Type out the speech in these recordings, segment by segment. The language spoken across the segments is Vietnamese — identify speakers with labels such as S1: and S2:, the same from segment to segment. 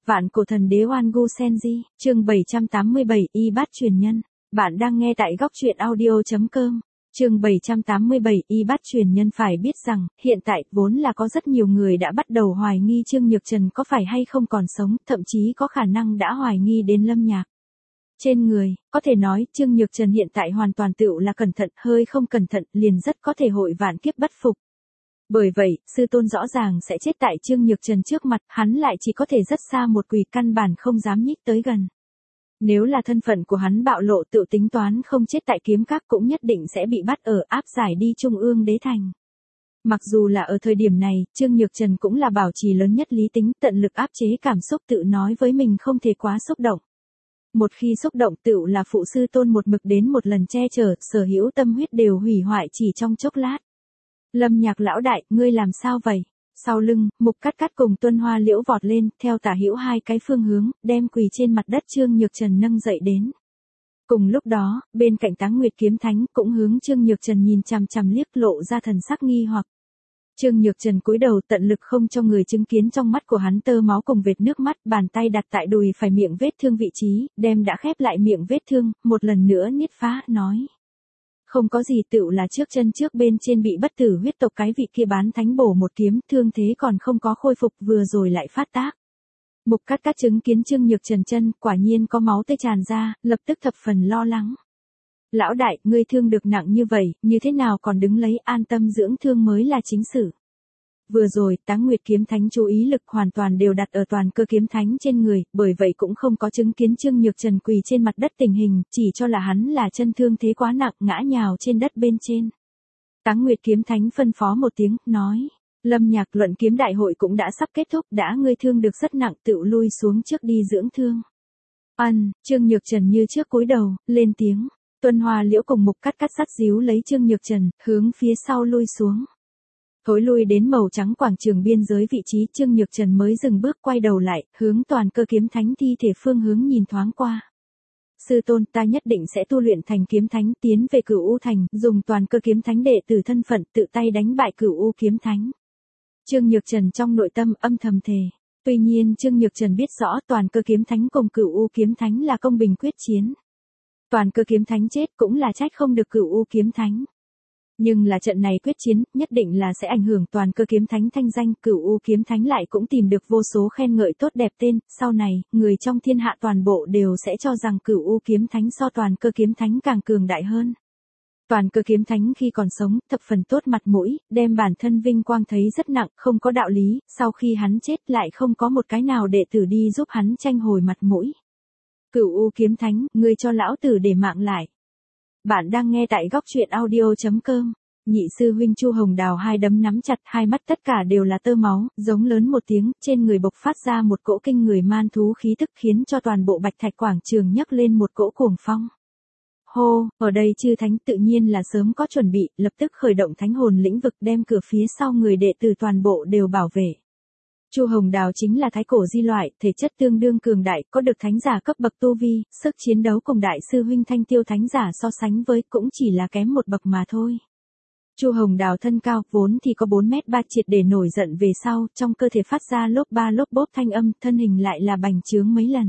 S1: Vạn cổ thần đế Oan Gu Senji, chương 787, Y Bát truyền nhân. Bạn đang nghe tại góc truyện audio.com. Chương 787, Y Bát truyền nhân. Phải biết rằng, hiện tại vốn là có rất nhiều người đã bắt đầu hoài nghi Trương Nhược Trần có phải hay không còn sống, thậm chí có khả năng đã hoài nghi đến Lâm Nhạc. Trên người, có thể nói Trương Nhược Trần hiện tại hoàn toàn tựu là cẩn thận, hơi không cẩn thận liền rất có thể hội vạn kiếp bất phục. Bởi vậy, sư tôn rõ ràng sẽ chết tại Trương Nhược Trần trước mặt, hắn lại chỉ có thể rất xa một quỳ, căn bản không dám nhích tới gần. Nếu là thân phận của hắn bạo lộ, tự tính toán không chết tại kiếm các cũng nhất định sẽ bị bắt ở áp giải đi Trung ương đế thành. Mặc dù là ở thời điểm này, Trương Nhược Trần cũng là bảo trì lớn nhất lý tính, tận lực áp chế cảm xúc, tự nói với mình không thể quá xúc động. Một khi xúc động tựu là phụ sư tôn một mực đến một lần che chở, sở hữu tâm huyết đều hủy hoại chỉ trong chốc lát. Lâm Nhạc lão đại, ngươi làm sao vậy? Sau lưng, Mục Cát Cát cùng Tuân Hoa Liễu vọt lên, theo tả hữu hai cái phương hướng, đem quỳ trên mặt đất Trương Nhược Trần nâng dậy đến. Cùng lúc đó, bên cạnh Táng Nguyệt Kiếm Thánh cũng hướng Trương Nhược Trần nhìn chằm chằm liếc, lộ ra thần sắc nghi hoặc. Trương Nhược Trần cúi đầu, tận lực không cho người chứng kiến trong mắt của hắn tơ máu cùng vệt nước mắt, bàn tay đặt tại đùi phải miệng vết thương vị trí, đem đã khép lại miệng vết thương, một lần nữa niết phá, nói. Không có gì, tựu là trước chân trước bên trên bị bất tử huyết tộc cái vị kia bán thánh bổ một kiếm, thương thế còn không có khôi phục, vừa rồi lại phát tác. Mục Cát Cát chứng kiến Trương Nhược Trần chân, quả nhiên có máu tươi tràn ra, lập tức thập phần lo lắng. Lão đại, ngươi thương được nặng như vậy, như thế nào còn đứng lấy, an tâm dưỡng thương mới là chính sự. Vừa rồi, Táng Nguyệt Kiếm Thánh chú ý lực hoàn toàn đều đặt ở toàn cơ kiếm thánh trên người, bởi vậy cũng không có chứng kiến Trương Nhược Trần quỳ trên mặt đất tình hình, chỉ cho là hắn là chân thương thế quá nặng, ngã nhào trên đất bên trên. Táng Nguyệt Kiếm Thánh phân phó một tiếng, nói, Lâm Nhạc, luận kiếm đại hội cũng đã sắp kết thúc, đã ngươi thương được rất nặng, tựu lui xuống trước đi dưỡng thương. Trương Nhược Trần như trước cúi đầu, lên tiếng. Tuân Hoa Liễu cùng Mục Cát Cát sát díu lấy Trương Nhược Trần, hướng phía sau lui xuống. Thối lui đến màu trắng quảng trường biên giới vị trí, Trương Nhược Trần mới dừng bước, quay đầu lại, hướng toàn cơ kiếm thánh thi thể phương hướng nhìn thoáng qua. Sư tôn, ta nhất định sẽ tu luyện thành kiếm thánh, tiến về Cửu U thành, dùng toàn cơ kiếm thánh đệ tử thân phận tự tay đánh bại Cửu U kiếm thánh. Trương Nhược Trần trong nội tâm âm thầm thề. Tuy nhiên Trương Nhược Trần biết rõ toàn cơ kiếm thánh cùng Cửu U kiếm thánh là công bình quyết chiến. Toàn cơ kiếm thánh chết cũng là trách không được Cửu U kiếm thánh. Nhưng là trận này quyết chiến, nhất định là sẽ ảnh hưởng toàn cơ kiếm thánh thanh danh, Cửu U kiếm thánh lại cũng tìm được vô số khen ngợi tốt đẹp tên, sau này, người trong thiên hạ toàn bộ đều sẽ cho rằng Cửu U kiếm thánh so toàn cơ kiếm thánh càng cường đại hơn. Toàn cơ kiếm thánh khi còn sống, thập phần tốt mặt mũi, đem bản thân vinh quang thấy rất nặng, không có đạo lý, sau khi hắn chết lại không có một cái nào đệ tử đi giúp hắn tranh hồi mặt mũi. Cửu U kiếm thánh, ngươi cho lão tử để mạng lại. Bạn đang nghe tại góc truyện audio.com. Nhị sư huynh Chu Hồng Đào hai đấm nắm chặt, hai mắt tất cả đều là tơ máu, giống lớn một tiếng, trên người bộc phát ra một cỗ kinh người man thú khí tức, khiến cho toàn bộ Bạch Thạch quảng trường nhấc lên một cỗ cuồng phong. Hô, ở đây chư thánh tự nhiên là sớm có chuẩn bị, lập tức khởi động thánh hồn lĩnh vực, đem cửa phía sau người đệ tử toàn bộ đều bảo vệ. Chu Hồng Đào chính là thái cổ di loại, thể chất tương đương cường đại, có được thánh giả cấp bậc tu vi, sức chiến đấu cùng đại sư huynh Thanh Tiêu thánh giả so sánh với cũng chỉ là kém một bậc mà thôi. Chu Hồng Đào thân cao, vốn thì có 4m3, triệt để nổi giận về sau, trong cơ thể phát ra lốp ba lốp bốp thanh âm, thân hình lại là bành trướng mấy lần.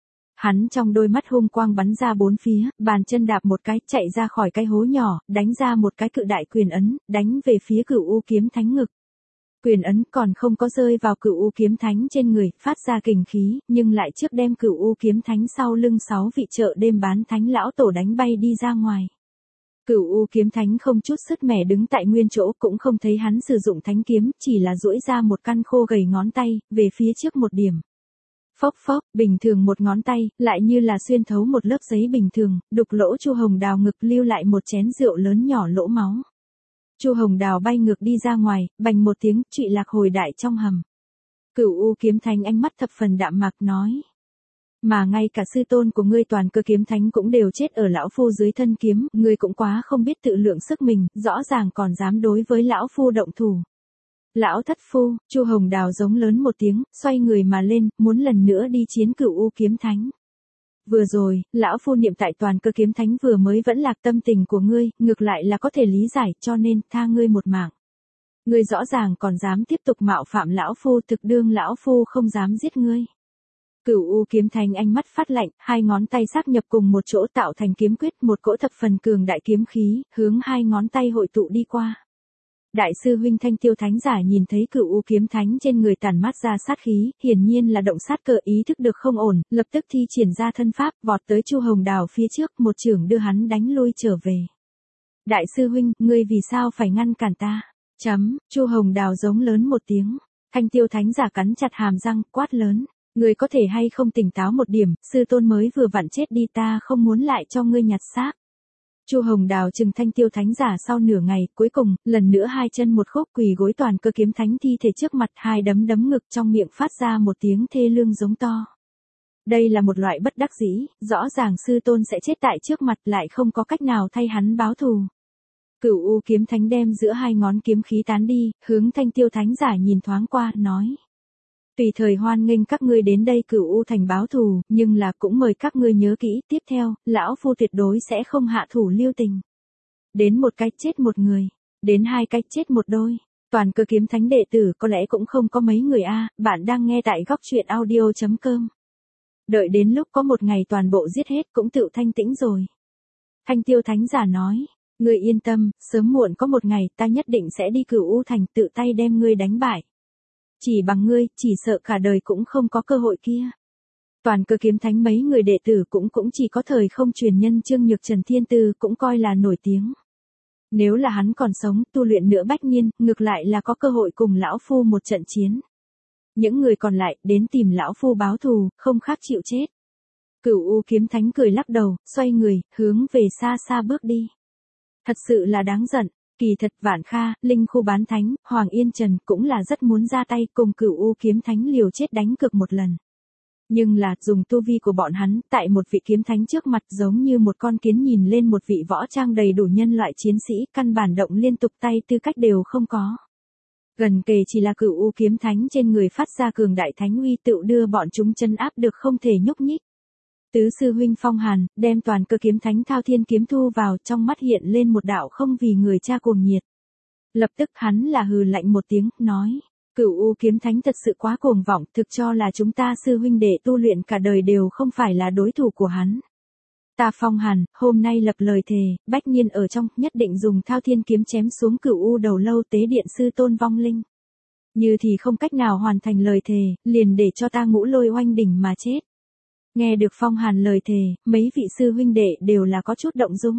S1: Hắn trong đôi mắt hung quang bắn ra bốn phía, bàn chân đạp một cái, chạy ra khỏi cái hố nhỏ, đánh ra một cái cự đại quyền ấn, đánh về phía Cửu U kiếm thánh ngực. Quyền ấn còn không có rơi vào Cửu U kiếm thánh trên người, phát ra kình khí, nhưng lại trước đem Cửu U kiếm thánh sau lưng 6 vị chợ đêm bán thánh lão tổ đánh bay đi ra ngoài. Cửu U kiếm thánh không chút sứt mẻ đứng tại nguyên chỗ, cũng không thấy hắn sử dụng thánh kiếm, chỉ là duỗi ra một căn khô gầy ngón tay, về phía trước một điểm. Phốc phốc, bình thường một ngón tay, lại như là xuyên thấu một lớp giấy bình thường, đục lỗ Chu Hồng Đào ngực, lưu lại một chén rượu lớn nhỏ lỗ máu. Chu Hồng Đào bay ngược đi ra ngoài, bành một tiếng, trụy lạc hồi đại trong hầm. Cửu U kiếm thánh ánh mắt thập phần đạm mạc nói. Mà ngay cả sư tôn của ngươi toàn cơ kiếm thánh cũng đều chết ở lão phu dưới thân kiếm, ngươi cũng quá không biết tự lượng sức mình, rõ ràng còn dám đối với lão phu động thủ. Lão thất phu, Chu Hồng Đào giống lớn một tiếng, xoay người mà lên, muốn lần nữa đi chiến Cửu U kiếm thánh. Vừa rồi, lão phu niệm tại toàn cơ kiếm thánh vừa mới vẫn lạc tâm tình của ngươi, ngược lại là có thể lý giải, cho nên tha ngươi một mạng. Ngươi rõ ràng còn dám tiếp tục mạo phạm lão phu, thực đương lão phu không dám giết ngươi. Cửu U kiếm thánh ánh mắt phát lạnh, hai ngón tay xác nhập cùng một chỗ tạo thành kiếm quyết, một cỗ thập phần cường đại kiếm khí, hướng hai ngón tay hội tụ đi qua. Đại sư huynh Thanh Tiêu Thánh Giả nhìn thấy Cửu U kiếm thánh trên người tản mát ra sát khí, hiển nhiên là động sát cơ, ý thức được không ổn, lập tức thi triển ra thân pháp, vọt tới Chu Hồng Đào phía trước, một chưởng đưa hắn đánh lui trở về. Đại sư huynh, ngươi vì sao phải ngăn cản ta? Chu Hồng Đào giống lớn một tiếng. Thanh Tiêu Thánh Giả cắn chặt hàm răng, quát lớn. Ngươi có thể hay không tỉnh táo một điểm, sư tôn mới vừa vặn chết đi, ta không muốn lại cho ngươi nhặt xác. Chu Hồng Đào chừng Thanh Tiêu Thánh Giả sau nửa ngày, cuối cùng, lần nữa hai chân một khúc quỳ gối toàn cơ kiếm thánh thi thể trước mặt, hai đấm đấm ngực, trong miệng phát ra một tiếng thê lương giống to. Đây là một loại bất đắc dĩ, rõ ràng sư tôn sẽ chết tại trước mặt, lại không có cách nào thay hắn báo thù. Cửu U kiếm thánh đem giữa hai ngón kiếm khí tán đi, hướng Thanh Tiêu Thánh Giả nhìn thoáng qua, nói. Tùy thời hoan nghênh các ngươi đến đây Cửu U thành báo thù, nhưng là cũng mời các ngươi nhớ kỹ, tiếp theo, lão phu tuyệt đối sẽ không hạ thủ lưu tình. Đến một cái chết một người, đến hai cái chết một đôi. Toàn cơ kiếm thánh đệ tử có lẽ cũng không có mấy người a, bạn đang nghe tại góc truyện audio.com. Đợi đến lúc có một ngày toàn bộ giết hết cũng tự thanh tĩnh rồi. Thanh Tiêu Thánh Giả nói, ngươi yên tâm, sớm muộn có một ngày ta nhất định sẽ đi Cửu U thành tự tay đem ngươi đánh bại. Chỉ bằng ngươi, chỉ sợ cả đời cũng không có cơ hội kia. Toàn cơ kiếm thánh mấy người đệ tử cũng chỉ có thời không truyền nhân Trương Nhược Trần Thiên Tư cũng coi là nổi tiếng. Nếu là hắn còn sống, tu luyện nữa bách niên, ngược lại là có cơ hội cùng lão phu một trận chiến. Những người còn lại, đến tìm lão phu báo thù, không khác chịu chết. Cửu U kiếm thánh cười lắc đầu, xoay người, hướng về xa xa bước đi. Thật sự là đáng giận. Kỳ thật Vạn Kha, Linh Khu Bán Thánh, Hoàng Yên Trần cũng là rất muốn ra tay cùng Cửu U kiếm thánh liều chết đánh cược một lần. Nhưng là, dùng tu vi của bọn hắn, tại một vị kiếm thánh trước mặt giống như một con kiến nhìn lên một vị võ trang đầy đủ nhân loại chiến sĩ, căn bản động liên tục tay tư cách đều không có. Gần kề chỉ là Cửu U kiếm thánh trên người phát ra cường đại thánh uy tự đưa bọn chúng chân áp được không thể nhúc nhích. Tứ sư huynh Phong Hàn, đem toàn cơ kiếm thánh Thao Thiên kiếm thu vào, trong mắt hiện lên một đạo không vì người cha cuồng nhiệt. Lập tức hắn là hừ lạnh một tiếng, nói, Cửu U kiếm thánh thật sự quá cuồng vọng, thực cho là chúng ta sư huynh đệ tu luyện cả đời đều không phải là đối thủ của hắn. Ta Phong Hàn, hôm nay lập lời thề, bách niên ở trong, nhất định dùng Thao Thiên kiếm chém xuống Cửu U đầu lâu tế điện sư tôn vong linh. Như thì không cách nào hoàn thành lời thề, liền để cho ta Ngũ Lôi oanh đỉnh mà chết. Nghe được Phong Hàn lời thề, mấy vị sư huynh đệ đều là có chút động dung.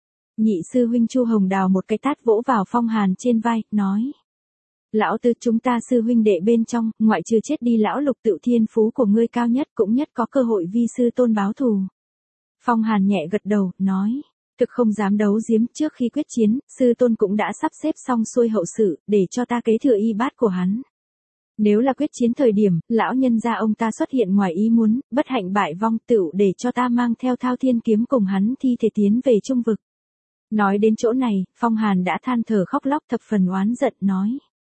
S1: Nhị sư huynh Chu Hồng Đào một cái tát vỗ vào Phong Hàn trên vai, nói. Lão Tư, chúng ta sư huynh đệ bên trong, ngoại trừ chết đi lão Lục Tự thiên phú của ngươi cao nhất cũng nhất có cơ hội vi sư tôn báo thù. Phong Hàn nhẹ gật đầu, nói. Thực không dám đấu giếm, trước khi quyết chiến, sư tôn cũng đã sắp xếp xong xuôi hậu sự, để cho ta kế thừa y bát của hắn. Nếu là quyết chiến thời điểm, lão nhân gia ông ta xuất hiện ngoài ý muốn, bất hạnh bại vong tựu để cho ta mang theo Thao Thiên kiếm cùng hắn thi thể tiến về trung vực. Nói đến chỗ này, Phong Hàn đã than thở khóc lóc thập phần oán giận, nói.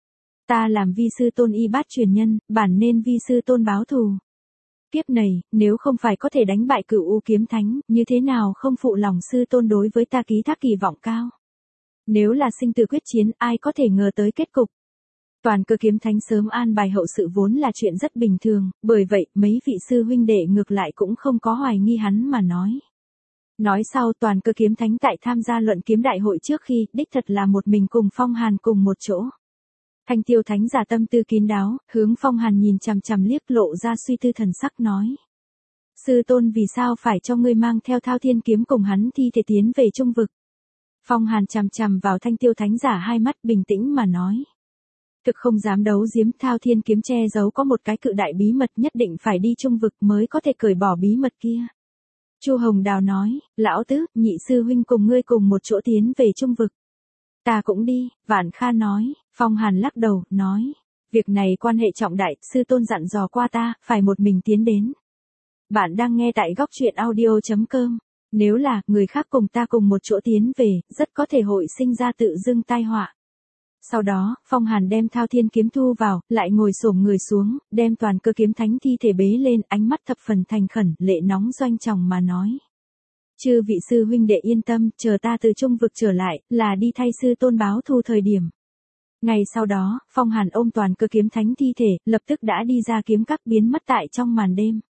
S1: Ta làm vi sư tôn y bát truyền nhân, bản nên vi sư tôn báo thù. Kiếp này, nếu không phải có thể đánh bại Cửu U kiếm thánh, như thế nào không phụ lòng sư tôn đối với ta ký thác kỳ vọng cao. Nếu là sinh tử quyết chiến, ai có thể ngờ tới kết cục. Toàn cơ kiếm thánh sớm an bài hậu sự vốn là chuyện rất bình thường, bởi vậy mấy vị sư huynh đệ ngược lại cũng không có hoài nghi hắn mà nói. Nói sau toàn cơ kiếm thánh tại tham gia luận kiếm đại hội trước khi, đích thật là một mình cùng Phong Hàn cùng một chỗ. Thanh Tiêu Thánh Giả tâm tư kín đáo, hướng Phong Hàn nhìn chằm chằm liếc lộ ra suy tư thần sắc nói. Sư tôn vì sao phải cho ngươi mang theo Thao Thiên kiếm cùng hắn thi thể tiến về trung vực? Phong Hàn chằm chằm vào Thanh Tiêu Thánh Giả hai mắt bình tĩnh mà nói. Thực không dám đấu giếm, Thao Thiên kiếm che giấu có một cái cự đại bí mật, nhất định phải đi trung vực mới có thể cởi bỏ bí mật kia. Chu Hồng Đào nói, lão tứ, nhị sư huynh cùng ngươi cùng một chỗ tiến về trung vực. Ta cũng đi, Vạn Kha nói. Phong Hàn lắc đầu, nói. Việc này quan hệ trọng đại, sư tôn dặn dò qua ta, phải một mình tiến đến. Bạn đang nghe tại góc truyện audio.com. Nếu là, người khác cùng ta cùng một chỗ tiến về, rất có thể hội sinh ra tự dưng tai họa. Sau đó, Phong Hàn đem Thao Thiên kiếm thu vào, lại ngồi xổm người xuống, đem toàn cơ kiếm thánh thi thể bế lên, ánh mắt thập phần thành khẩn, lệ nóng doanh tròng mà nói. Chư vị sư huynh đệ yên tâm, chờ ta từ trung vực trở lại, là đi thay sư tôn báo thù thời điểm. Ngày sau đó, Phong Hàn ôm toàn cơ kiếm thánh thi thể, lập tức đã đi ra kiếm các biến mất tại trong màn đêm.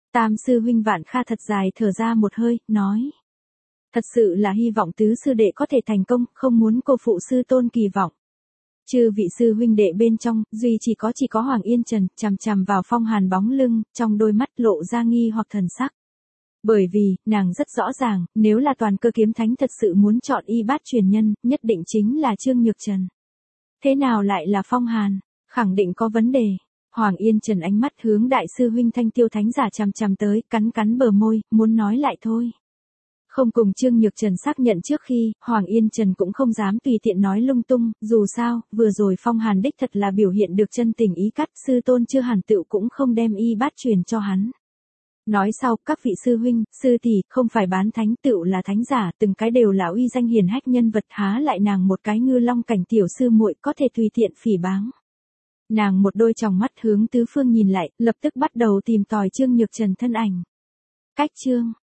S1: Tam sư huynh Vạn Kha thật dài thở ra một hơi, nói. Thật sự là hy vọng tứ sư đệ có thể thành công, không muốn cô phụ sư tôn kỳ vọng. Chư vị sư huynh đệ bên trong, duy chỉ có Hoàng Yên Trần, chằm chằm vào Phong Hàn bóng lưng, trong đôi mắt lộ ra nghi hoặc thần sắc. Bởi vì, nàng rất rõ ràng, nếu là toàn cơ kiếm thánh thật sự muốn chọn y bát truyền nhân, nhất định chính là Trương Nhược Trần. Thế nào lại là Phong Hàn? Khẳng định có vấn đề. Hoàng Yên Trần ánh mắt hướng đại sư huynh Thanh Tiêu Thánh giả chằm chằm tới, cắn bờ môi, muốn nói lại thôi. Không cùng Trương Nhược Trần xác nhận trước khi, Hoàng Yên Trần cũng không dám tùy tiện nói lung tung, dù sao, vừa rồi Phong Hàn đích thật là biểu hiện được chân tình ý cắt, sư tôn chưa hẳn tựu cũng không đem y bát truyền cho hắn. Nói sau, các vị sư huynh, sư tỷ, không phải bán thánh tựu là thánh giả, từng cái đều là uy danh hiển hách nhân vật, há lại nàng một cái ngư long cảnh tiểu sư muội có thể tùy tiện phỉ báng. Nàng một đôi tròng mắt hướng tứ phương nhìn lại, lập tức bắt đầu tìm tòi Trương Nhược Trần thân ảnh. Cách chương